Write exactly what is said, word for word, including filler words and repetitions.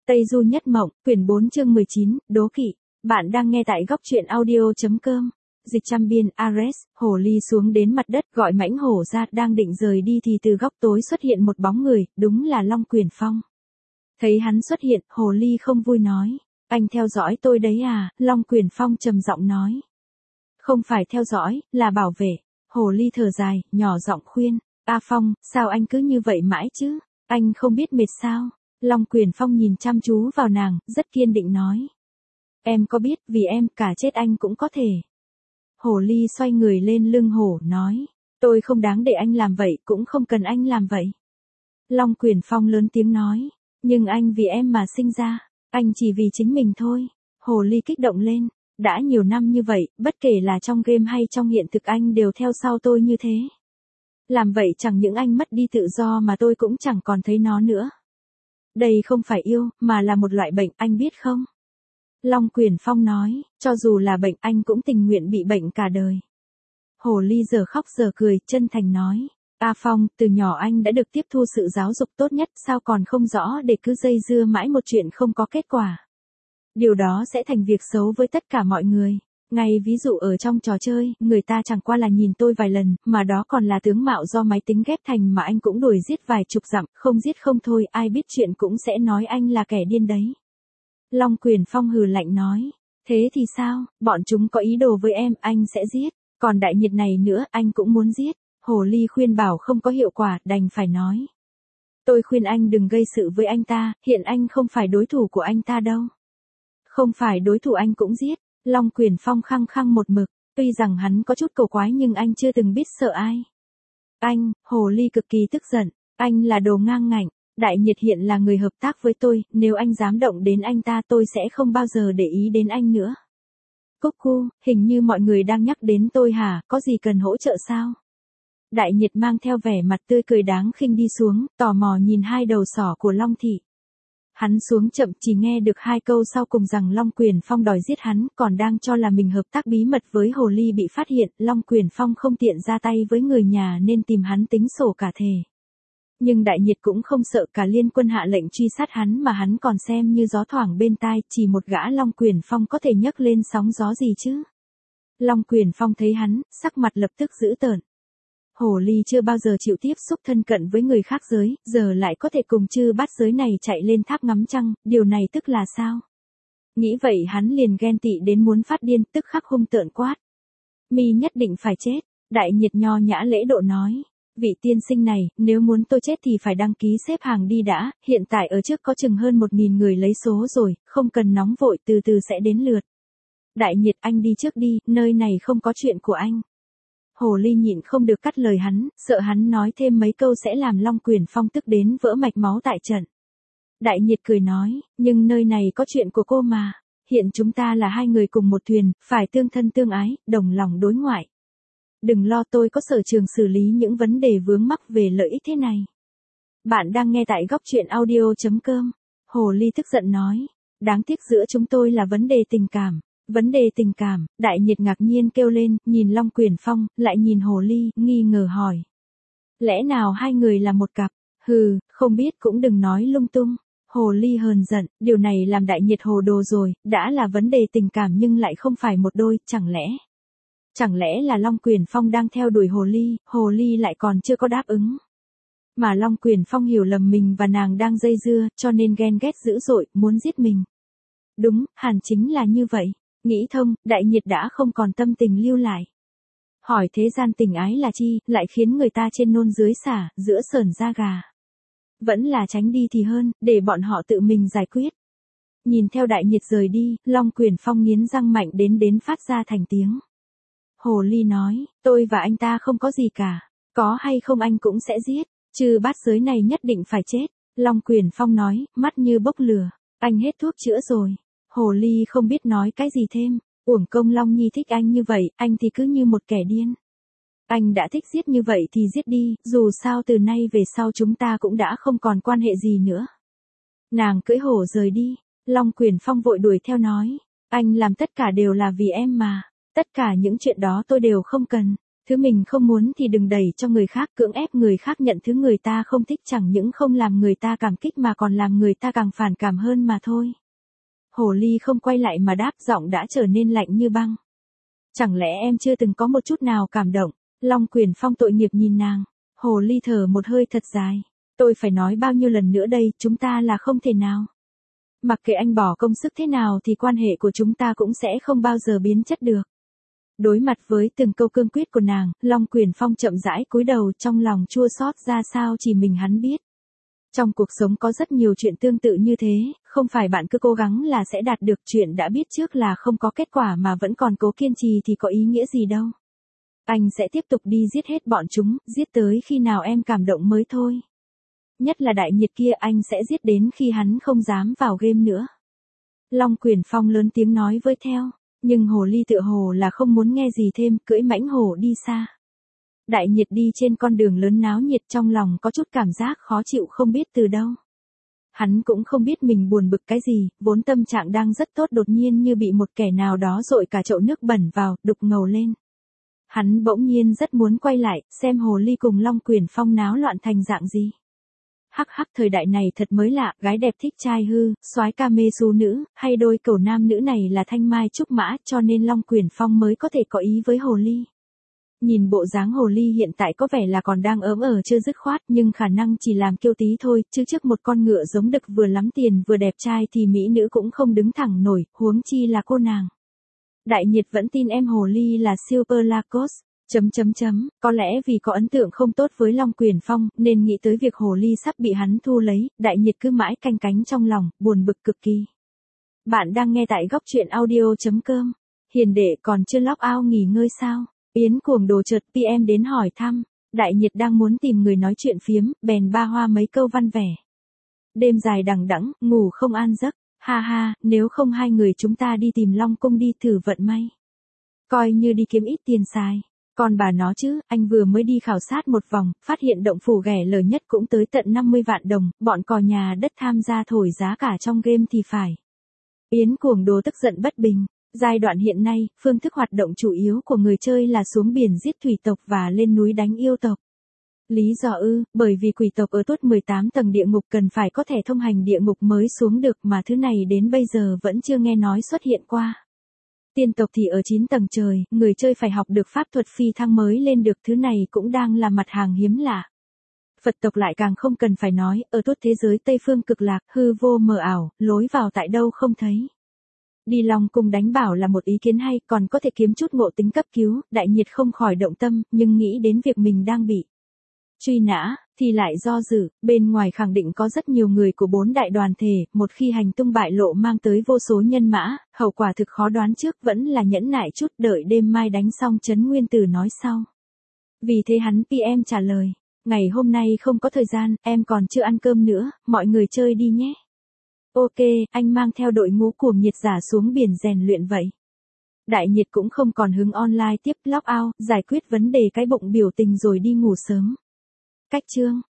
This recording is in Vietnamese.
Tây Du Nhất Mộng, quyển bốn chương mười chín, đố kỵ. Bạn đang nghe tại góc truyện audio.com. Dịch trăm biên, Ares, hồ ly xuống đến mặt đất gọi mãnh hổ ra, đang định rời đi thì từ góc tối xuất hiện một bóng người, đúng là Long Quyền Phong. Thấy hắn xuất hiện, hồ ly không vui nói. Anh theo dõi tôi đấy à? Long Quyền Phong trầm giọng nói. Không phải theo dõi, là bảo vệ. Hồ ly thở dài, nhỏ giọng khuyên. A Phong, sao anh cứ như vậy mãi chứ? Anh không biết mệt sao? Long Quyền Phong nhìn chăm chú vào nàng, rất kiên định nói. Em có biết, vì em, cả chết anh cũng có thể. Hồ ly xoay người lên lưng hổ, nói. Tôi không đáng để anh làm vậy, cũng không cần anh làm vậy. Long Quyền Phong lớn tiếng nói. Nhưng anh vì em mà sinh ra, anh chỉ vì chính mình thôi. Hồ ly kích động lên. Đã nhiều năm như vậy, bất kể là trong game hay trong hiện thực anh đều theo sau tôi như thế. Làm vậy chẳng những anh mất đi tự do mà tôi cũng chẳng còn thấy nó nữa. Đây không phải yêu, mà là một loại bệnh, anh biết không? Long Quyền Phong nói, cho dù là bệnh anh cũng tình nguyện bị bệnh cả đời. Hồ ly giờ khóc giờ cười, chân thành nói. A Phong, từ nhỏ anh đã được tiếp thu sự giáo dục tốt nhất, sao còn không rõ để cứ dây dưa mãi một chuyện không có kết quả. Điều đó sẽ thành việc xấu với tất cả mọi người. Ngay ví dụ ở trong trò chơi, người ta chẳng qua là nhìn tôi vài lần, mà đó còn là tướng mạo do máy tính ghép thành mà anh cũng đuổi giết vài chục dặm, không giết không thôi, ai biết chuyện cũng sẽ nói anh là kẻ điên đấy. Long Quyền Phong hừ lạnh nói, thế thì sao, bọn chúng có ý đồ với em, anh sẽ giết, còn đại nhiệt này nữa, anh cũng muốn giết. Hồ ly khuyên bảo không có hiệu quả, đành phải nói. Tôi khuyên anh đừng gây sự với anh ta, hiện anh không phải đối thủ của anh ta đâu. Không phải đối thủ anh cũng giết. Long Quyền Phong khăng khăng một mực, tuy rằng hắn có chút cầu quái nhưng anh chưa từng biết sợ ai. Anh, hồ ly cực kỳ tức giận, anh là đồ ngang ngạnh, đại nhiệt hiện là người hợp tác với tôi, nếu anh dám động đến anh ta tôi sẽ không bao giờ để ý đến anh nữa. Cúc cu, hình như mọi người đang nhắc đến tôi hả, có gì cần hỗ trợ sao? Đại nhiệt mang theo vẻ mặt tươi cười đáng khinh đi xuống, tò mò nhìn hai đầu sỏ của Long Thị. Hắn xuống chậm chỉ nghe được hai câu sau cùng rằng Long Quyền Phong đòi giết hắn, còn đang cho là mình hợp tác bí mật với hồ ly bị phát hiện, Long Quyền Phong không tiện ra tay với người nhà nên tìm hắn tính sổ cả thề. Nhưng đại nhiệt cũng không sợ, cả liên quân hạ lệnh truy sát hắn mà hắn còn xem như gió thoảng bên tai, chỉ một gã Long Quyền Phong có thể nhấc lên sóng gió gì chứ. Long Quyền Phong thấy hắn, sắc mặt lập tức dữ tợn. Hồ ly chưa bao giờ chịu tiếp xúc thân cận với người khác giới, giờ lại có thể cùng chư bát giới này chạy lên tháp ngắm trăng, điều này tức là sao? Nghĩ vậy hắn liền ghen tị đến muốn phát điên, tức khắc hung tợn quát. Mi nhất định phải chết, đại nhiệt nho nhã lễ độ nói. Vị tiên sinh này, nếu muốn tôi chết thì phải đăng ký xếp hàng đi đã, hiện tại ở trước có chừng hơn một nghìn người lấy số rồi, không cần nóng vội, từ từ sẽ đến lượt. Đại nhiệt anh đi trước đi, nơi này không có chuyện của anh. Hồ ly nhịn không được cắt lời hắn, sợ hắn nói thêm mấy câu sẽ làm Long Quyền Phong tức đến vỡ mạch máu tại trận. Đại nhiệt cười nói, nhưng nơi này có chuyện của cô mà, hiện chúng ta là hai người cùng một thuyền, phải tương thân tương ái, đồng lòng đối ngoại. Đừng lo, tôi có sở trường xử lý những vấn đề vướng mắc về lợi ích thế này. Bạn đang nghe tại góc truyện audio.com. Hồ ly tức giận nói, đáng tiếc giữa chúng tôi là vấn đề tình cảm. Vấn đề tình cảm, đại nhiệt ngạc nhiên kêu lên, nhìn Long Quyền Phong, lại nhìn hồ ly, nghi ngờ hỏi. Lẽ nào hai người là một cặp? Hừ, không biết cũng đừng nói lung tung. Hồ ly hờn giận, điều này làm đại nhiệt hồ đồ rồi, đã là vấn đề tình cảm nhưng lại không phải một đôi, chẳng lẽ? Chẳng lẽ là Long Quyền Phong đang theo đuổi hồ ly, hồ ly lại còn chưa có đáp ứng. Mà Long Quyền Phong hiểu lầm mình và nàng đang dây dưa, cho nên ghen ghét dữ dội, muốn giết mình. Đúng, hẳn chính là như vậy. Nghĩ thông, đại nhiệt đã không còn tâm tình lưu lại. Hỏi thế gian tình ái là chi, lại khiến người ta trên nôn dưới xả, giữa sởn da gà. Vẫn là tránh đi thì hơn, để bọn họ tự mình giải quyết. Nhìn theo đại nhiệt rời đi, Long Quyền Phong nghiến răng mạnh đến đến phát ra thành tiếng. Hồ ly nói, tôi và anh ta không có gì cả, có hay không anh cũng sẽ giết, trừ bát giới này nhất định phải chết. Long Quyền Phong nói, mắt như bốc lửa, anh hết thuốc chữa rồi. Hồ ly không biết nói cái gì thêm, uổng công Long Nhi thích anh như vậy, anh thì cứ như một kẻ điên. Anh đã thích giết như vậy thì giết đi, dù sao từ nay về sau chúng ta cũng đã không còn quan hệ gì nữa. Nàng cưỡi hổ rời đi, Long Quyền Phong vội đuổi theo nói, anh làm tất cả đều là vì em mà, tất cả những chuyện đó tôi đều không cần, Thứ mình không muốn thì đừng đẩy cho người khác, cưỡng ép người khác nhận thứ người ta không thích chẳng những không làm người ta cảm kích mà còn làm người ta càng phản cảm hơn mà thôi. Hồ ly không quay lại mà đáp, giọng đã trở nên lạnh như băng. Chẳng lẽ em chưa từng có một chút nào cảm động? Long Quyền Phong tội nghiệp nhìn nàng. Hồ ly thở một hơi thật dài. Tôi phải nói bao nhiêu lần nữa đây, chúng ta là không thể nào. Mặc kệ anh bỏ công sức thế nào thì quan hệ của chúng ta cũng sẽ không bao giờ biến chất được. Đối mặt với từng câu cương quyết của nàng, Long Quyền Phong chậm rãi cúi đầu, trong lòng chua xót ra sao chỉ mình hắn biết. Trong cuộc sống có rất nhiều chuyện tương tự như thế, không phải bạn cứ cố gắng là sẽ đạt được, chuyện đã biết trước là không có kết quả mà vẫn còn cố kiên trì thì có ý nghĩa gì đâu. Anh sẽ tiếp tục đi giết hết bọn chúng, giết tới khi nào em cảm động mới thôi. Nhất là đại nhiệt kia anh sẽ giết đến khi hắn không dám vào game nữa. Long Quyền Phong lớn tiếng nói với theo, nhưng hồ ly tựa hồ là không muốn nghe gì thêm, cưỡi mãnh hổ đi xa. Đại nhiệt đi trên con đường lớn náo nhiệt, trong lòng có chút cảm giác khó chịu không biết từ đâu. Hắn cũng không biết mình buồn bực cái gì, vốn tâm trạng đang rất tốt đột nhiên như bị một kẻ nào đó dội cả chậu nước bẩn vào, đục ngầu lên. Hắn bỗng nhiên rất muốn quay lại, xem hồ ly cùng Long Quyền Phong náo loạn thành dạng gì. Hắc hắc, thời đại này thật mới lạ, gái đẹp thích trai hư, soái ca mê xu nữ, hay đôi cầu nam nữ này là thanh mai trúc mã, cho nên Long Quyền Phong mới có thể có ý với hồ ly. Nhìn bộ dáng hồ ly hiện tại có vẻ là còn đang ớm ở chưa dứt khoát, nhưng khả năng chỉ làm kiêu tí thôi, chứ trước một con ngựa giống đực vừa lắm tiền vừa đẹp trai thì mỹ nữ cũng không đứng thẳng nổi, huống chi là cô nàng. Đại nhiệt vẫn tin em hồ ly là Super Lacos. Chấm chấm chấm, có lẽ vì có ấn tượng không tốt với Long Quyền Phong, nên nghĩ tới việc hồ ly sắp bị hắn thu lấy, đại nhiệt cứ mãi canh cánh trong lòng, buồn bực cực kỳ. Bạn đang nghe tại góc truyện audio chấm com. Hiền đệ còn chưa log out nghỉ ngơi sao? Yến Cuồng Đồ chợt pê em đến hỏi thăm, đại nhiệt đang muốn tìm người nói chuyện phiếm, bèn ba hoa mấy câu văn vẻ. Đêm dài đằng đẵng, ngủ không an giấc, ha ha, nếu không hai người chúng ta đi tìm Long Cung đi thử vận may. Coi như đi kiếm ít tiền xài. Còn bà nó chứ, anh vừa mới đi khảo sát một vòng, phát hiện động phủ ghẻ lở nhất cũng tới tận năm mươi vạn đồng, bọn cò nhà đất tham gia thổi giá cả trong game thì phải. Yến Cuồng Đồ tức giận bất bình. Giai đoạn hiện nay, phương thức hoạt động chủ yếu của người chơi là xuống biển giết thủy tộc và lên núi đánh yêu tộc. Lý do ư, bởi vì quỷ tộc ở tuốt mười tám tầng địa ngục cần phải có thẻ thông hành địa ngục mới xuống được, mà thứ này đến bây giờ vẫn chưa nghe nói xuất hiện qua. Tiên tộc thì ở chín tầng trời, người chơi phải học được pháp thuật phi thăng mới lên được, thứ này cũng đang là mặt hàng hiếm lạ. Phật tộc lại càng không cần phải nói, ở tuốt thế giới Tây Phương cực lạc, hư vô mờ ảo, lối vào tại đâu không thấy. Đi Long Cung đánh bảo là một ý kiến hay, còn có thể kiếm chút ngộ tính cấp cứu, đại nhiệt không khỏi động tâm, nhưng nghĩ đến việc mình đang bị truy nã, thì lại do dự, bên ngoài khẳng định có rất nhiều người của bốn đại đoàn thể, một khi hành tung bại lộ mang tới vô số nhân mã, hậu quả thực khó đoán trước, vẫn là nhẫn nại chút, đợi đêm mai đánh xong Trấn Nguyên Tử nói sau. Vì thế hắn pê em trả lời, ngày hôm nay không có thời gian, em còn chưa ăn cơm nữa, mọi người chơi đi nhé. Ok, anh mang theo đội ngũ cuồng nhiệt giả xuống biển rèn luyện vậy. Đại nhiệt cũng không còn hứng online tiếp, log out, giải quyết vấn đề cái bụng biểu tình rồi đi ngủ sớm. Cách chương